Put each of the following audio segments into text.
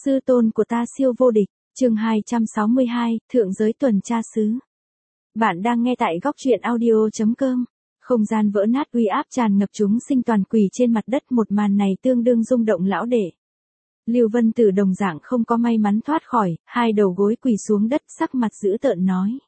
Sư tôn của ta siêu vô địch, chương 262, Thượng giới tuần tra sứ. Bạn đang nghe tại góc truyện audio.com. Không gian vỡ nát, uy áp tràn ngập, chúng sinh toàn quỳ trên mặt đất, một màn này tương đương rung động lão đệ. Lưu Vân Tử đồng dạng không có may mắn thoát khỏi, hai đầu gối quỳ xuống đất, sắc mặt dữ tợn nói.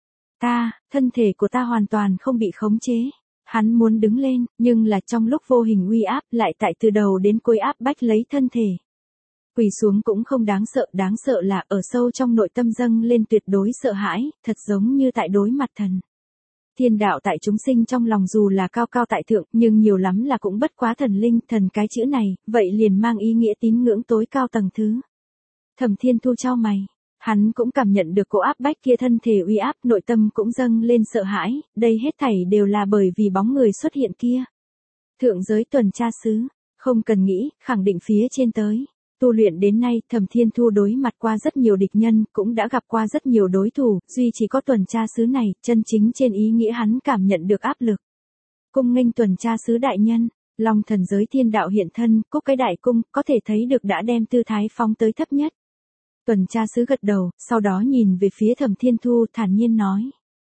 Thân thể của ta hoàn toàn không bị khống chế. Hắn muốn đứng lên, nhưng là trong lúc vô hình uy áp lại tại từ đầu đến cuối áp bách lấy thân thể. Quỳ xuống cũng không đáng sợ là ở sâu trong nội tâm dâng lên tuyệt đối sợ hãi, thật giống như tại đối mặt thần. Thiên đạo tại chúng sinh trong lòng dù là cao cao tại thượng, nhưng nhiều lắm là cũng bất quá thần linh, thần cái chữ này, vậy liền mang ý nghĩa tín ngưỡng tối cao tầng thứ. Thẩm Thiên Thu chau mày, hắn cũng cảm nhận được cỗ áp bách kia, thân thể uy áp, nội tâm cũng dâng lên sợ hãi, đây hết thảy đều là bởi vì bóng người xuất hiện kia. Thượng giới tuần tra sứ, không cần nghĩ, khẳng định phía trên tới. Tu luyện đến nay, Thẩm Thiên Thu đối mặt qua rất nhiều địch nhân, cũng đã gặp qua rất nhiều đối thủ, duy chỉ có tuần tra sứ này, chân chính trên ý nghĩa hắn cảm nhận được áp lực. Cung nghênh tuần tra sứ đại nhân, Long thần giới thiên đạo hiện thân, cúc cái đại cung, có thể thấy được đã đem tư thái phóng tới thấp nhất. Tuần tra sứ gật đầu, sau đó nhìn về phía Thẩm Thiên Thu, thản nhiên nói.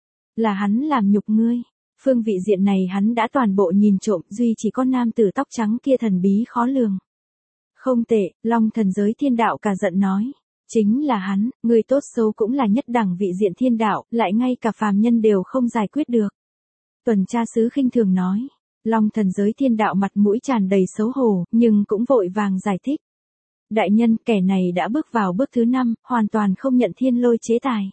Là hắn làm nhục ngươi. Phương vị diện này hắn đã toàn bộ nhìn trộm, duy chỉ có nam tử tóc trắng kia thần bí khó lường. Không tệ, Long thần giới thiên đạo cả giận nói. Chính là hắn, người tốt xấu cũng là nhất đẳng vị diện thiên đạo, lại ngay cả phàm nhân đều không giải quyết được. Tuần tra sứ khinh thường nói. Long thần giới thiên đạo mặt mũi tràn đầy xấu hổ, nhưng cũng vội vàng giải thích. Đại nhân, kẻ này đã bước vào bước thứ 5, hoàn toàn không nhận thiên lôi chế tài.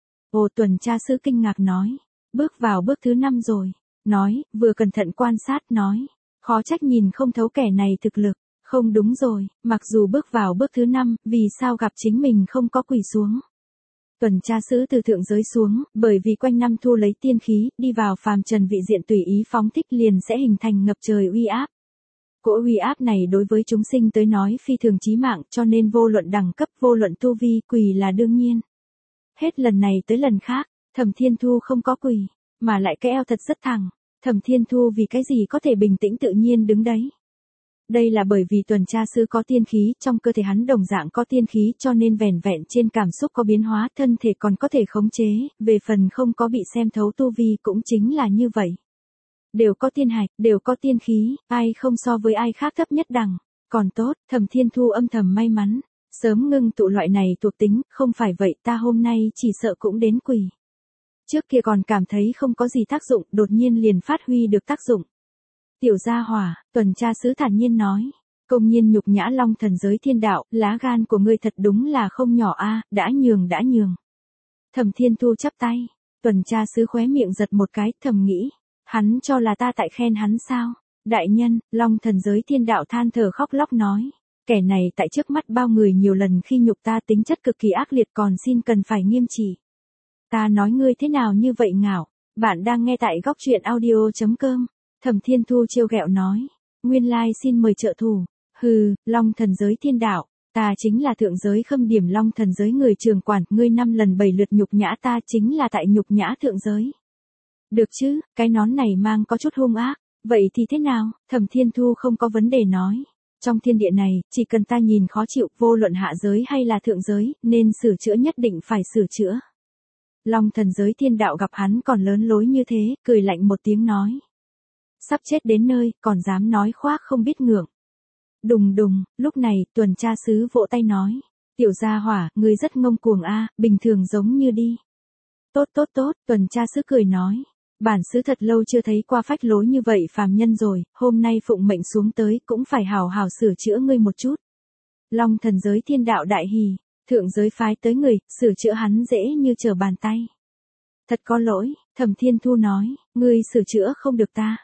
Ồ, tuần tra sứ kinh ngạc nói. Bước vào bước thứ 5 rồi. Nói, vừa cẩn thận quan sát, nói. Khó trách nhìn không thấu kẻ này thực lực. Không đúng rồi, mặc dù bước vào bước thứ 5, vì sao gặp chính mình không có quỳ xuống. Tuần tra sứ từ thượng giới xuống, bởi vì quanh năm thu lấy tiên khí, đi vào phàm trần vị diện tùy ý phóng thích liền sẽ hình thành ngập trời uy áp. Cỗ uy áp này đối với chúng sinh tới nói phi thường chí mạng, cho nên vô luận đẳng cấp, vô luận tu vi, quỳ là đương nhiên. Hết lần này tới lần khác, Thẩm Thiên Thu không có quỳ, mà lại cái eo thật rất thẳng. Thẩm Thiên Thu vì cái gì có thể bình tĩnh tự nhiên đứng đấy. Đây là bởi vì tuần tra sứ có tiên khí, trong cơ thể hắn đồng dạng có tiên khí, cho nên vẻn vẹn trên cảm xúc có biến hóa, thân thể còn có thể khống chế, về phần không có bị xem thấu tu vi cũng chính là như vậy. Đều có tiên hạch, đều có tiên khí, ai không so với ai khác thấp nhất đẳng. Còn tốt, Thẩm Thiên Thu âm thầm may mắn, sớm ngưng tụ loại này thuộc tính, không phải vậy ta hôm nay chỉ sợ cũng đến quỳ. Trước kia còn cảm thấy không có gì tác dụng, đột nhiên liền phát huy được tác dụng. Tiểu gia hỏa, tuần tra sứ thản nhiên nói. Công nhiên nhục nhã Long thần giới thiên đạo, lá gan của ngươi thật đúng là không nhỏ a, đã nhường. Thẩm Thiên Thu chắp tay, tuần tra sứ khóe miệng giật một cái, thầm nghĩ. Hắn cho là ta tại khen hắn sao? Đại nhân, Long thần giới thiên đạo than thở khóc lóc nói. Kẻ này tại trước mắt bao người nhiều lần khi nhục ta, tính chất cực kỳ ác liệt, còn xin cần phải nghiêm trị. Ta nói ngươi thế nào như vậy ngạo? Bạn đang nghe tại góc truyện audio.com. Thẩm Thiên Thu trêu ghẹo nói. Nguyên lai xin mời trợ thủ. Hừ, Long thần giới thiên đạo. Ta chính là thượng giới khâm điểm Long thần giới người trường quản. Ngươi 5 lần 7 lượt nhục nhã ta, chính là tại nhục nhã thượng giới. Được chứ, cái nón này mang có chút hung ác. Vậy thì thế nào? Thẩm Thiên Thu không có vấn đề nói. Trong thiên địa này, chỉ cần ta nhìn khó chịu, vô luận hạ giới hay là thượng giới, nên sửa chữa nhất định phải sửa chữa. Long thần giới thiên đạo gặp hắn còn lớn lối như thế, cười lạnh một tiếng nói. Sắp chết đến nơi, còn dám nói khoác không biết ngượng. Đùng đùng, lúc này, tuần tra sứ vỗ tay nói. Tiểu gia hỏa, ngươi rất ngông cuồng a, bình thường giống như đi. Tốt, tuần tra sứ cười nói. Bản sứ thật lâu chưa thấy qua phách lối như vậy phàm nhân rồi, hôm nay phụng mệnh xuống tới cũng phải hào hào sửa chữa ngươi một chút. Long thần giới thiên đạo đại hỉ, thượng giới phái tới người, sửa chữa hắn dễ như trở bàn tay. Thật có lỗi, Thẩm Thiên Thu nói, ngươi sửa chữa không được ta.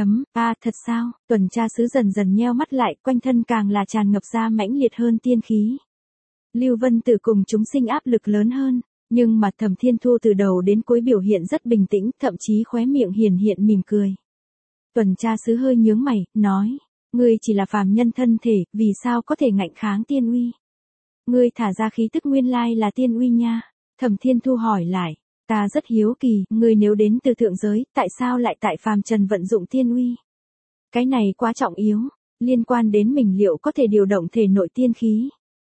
Thật sao? Tuần tra sứ dần dần nheo mắt lại, quanh thân càng là tràn ngập ra mãnh liệt hơn tiên khí. Lưu Vân Tử cùng chúng sinh áp lực lớn hơn, nhưng mà Thẩm Thiên Thu từ đầu đến cuối biểu hiện rất bình tĩnh, thậm chí khóe miệng hiển hiện mỉm cười. Tuần tra sứ hơi nhướng mày, nói, ngươi chỉ là phàm nhân thân thể, vì sao có thể ngạnh kháng tiên uy? Ngươi thả ra khí tức nguyên lai là tiên uy nha. Thẩm Thiên Thu hỏi lại. Ta rất hiếu kỳ, ngươi nếu đến từ thượng giới, tại sao lại tại phàm trần vận dụng tiên uy? Cái này quá trọng yếu, liên quan đến mình liệu có thể điều động thể nội tiên khí.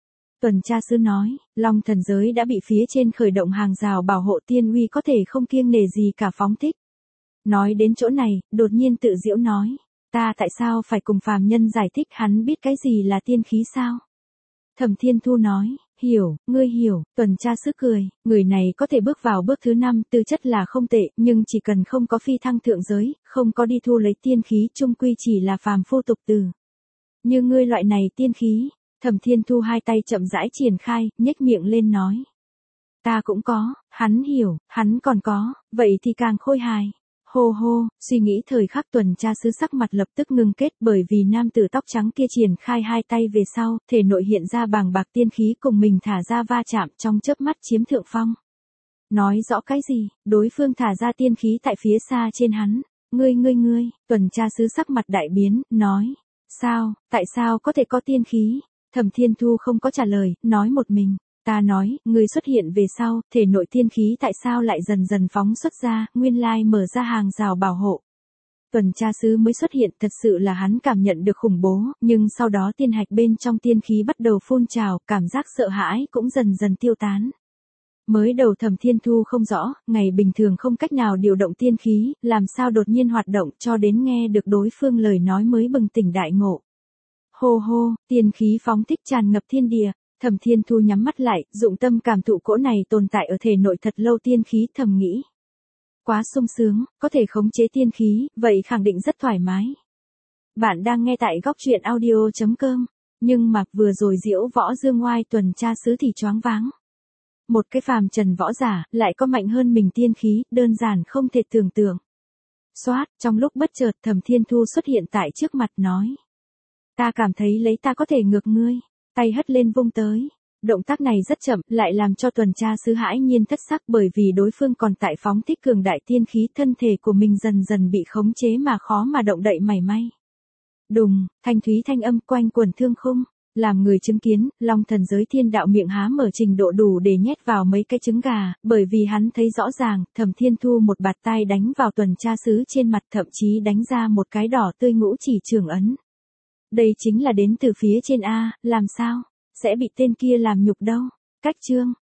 Tuần tra sứ nói, Long thần giới đã bị phía trên khởi động hàng rào bảo hộ, tiên uy có thể không kiêng nể gì cả phóng thích. Nói đến chỗ này, đột nhiên tự giễu nói, ta tại sao phải cùng phàm nhân giải thích hắn biết cái gì là tiên khí sao? Thẩm Thiên Thu nói, hiểu, ngươi hiểu. Tuần tra sứ cười, người này có thể bước vào bước thứ 5, tư chất là không tệ, nhưng chỉ cần không có phi thăng thượng giới, không có đi thu lấy tiên khí, chung quy chỉ là phàm phu tục tử. Như ngươi loại này tiên khí. Thẩm Thiên Thu hai tay chậm rãi triển khai, nhếch miệng lên nói. Ta cũng có, hắn hiểu, hắn còn có, vậy thì càng khôi hài. Hô hô, suy nghĩ thời khắc tuần tra sứ sắc mặt lập tức ngưng kết, bởi vì nam tử tóc trắng kia triển khai hai tay về sau, thể nội hiện ra bàng bạc tiên khí cùng mình thả ra va chạm, trong chớp mắt chiếm thượng phong. Nói rõ cái gì? Đối phương thả ra tiên khí tại phía xa trên hắn. Ngươi, tuần tra sứ sắc mặt đại biến, nói. Sao, tại sao có thể có tiên khí? Thẩm Thiên Thu không có trả lời, nói một mình. Ta nói, ngươi xuất hiện về sau, thể nội tiên khí tại sao lại dần dần phóng xuất ra, nguyên lai mở ra hàng rào bảo hộ. Tuần tra sứ mới xuất hiện, thật sự là hắn cảm nhận được khủng bố, nhưng sau đó tiên hạch bên trong tiên khí bắt đầu phun trào, cảm giác sợ hãi cũng dần dần tiêu tán. Mới đầu Thẩm Thiên Thu không rõ, ngày bình thường không cách nào điều động tiên khí, làm sao đột nhiên hoạt động, cho đến nghe được đối phương lời nói mới bừng tỉnh đại ngộ. Hô hô, tiên khí phóng thích tràn ngập thiên địa. Thẩm Thiên Thu nhắm mắt lại, dụng tâm cảm thụ cỗ này tồn tại ở thể nội thật lâu tiên khí, thầm nghĩ. Quá sung sướng, có thể khống chế tiên khí, vậy khẳng định rất thoải mái. Bạn đang nghe tại góc truyện audio.com, nhưng mà vừa rồi diễu võ dương ngoai tuần tra sứ thì choáng váng. Một cái phàm trần võ giả, lại có mạnh hơn mình tiên khí, đơn giản không thể tưởng tượng. Xoát, trong lúc bất chợt Thẩm Thiên Thu xuất hiện tại trước mặt nói. Ta cảm thấy lấy ta có thể ngược ngươi. Tay hất lên vung tới. Động tác này rất chậm, lại làm cho tuần tra sứ hãi nhiên thất sắc, bởi vì đối phương còn tại phóng thích cường đại tiên khí, thân thể của mình dần dần bị khống chế mà khó mà động đậy mảy may. Đùng, thanh thúy thanh âm quanh quẩn thương khung. Làm người chứng kiến, Long thần giới thiên đạo miệng há mở trình độ đủ để nhét vào mấy cái trứng gà, bởi vì hắn thấy rõ ràng, Thẩm Thiên Thu một bạt tay đánh vào tuần tra sứ trên mặt, thậm chí đánh ra một cái đỏ tươi ngũ chỉ trường ấn. Đây chính là đến từ phía trên A, làm sao? Sẽ bị tên kia làm nhục đâu? Cách chương.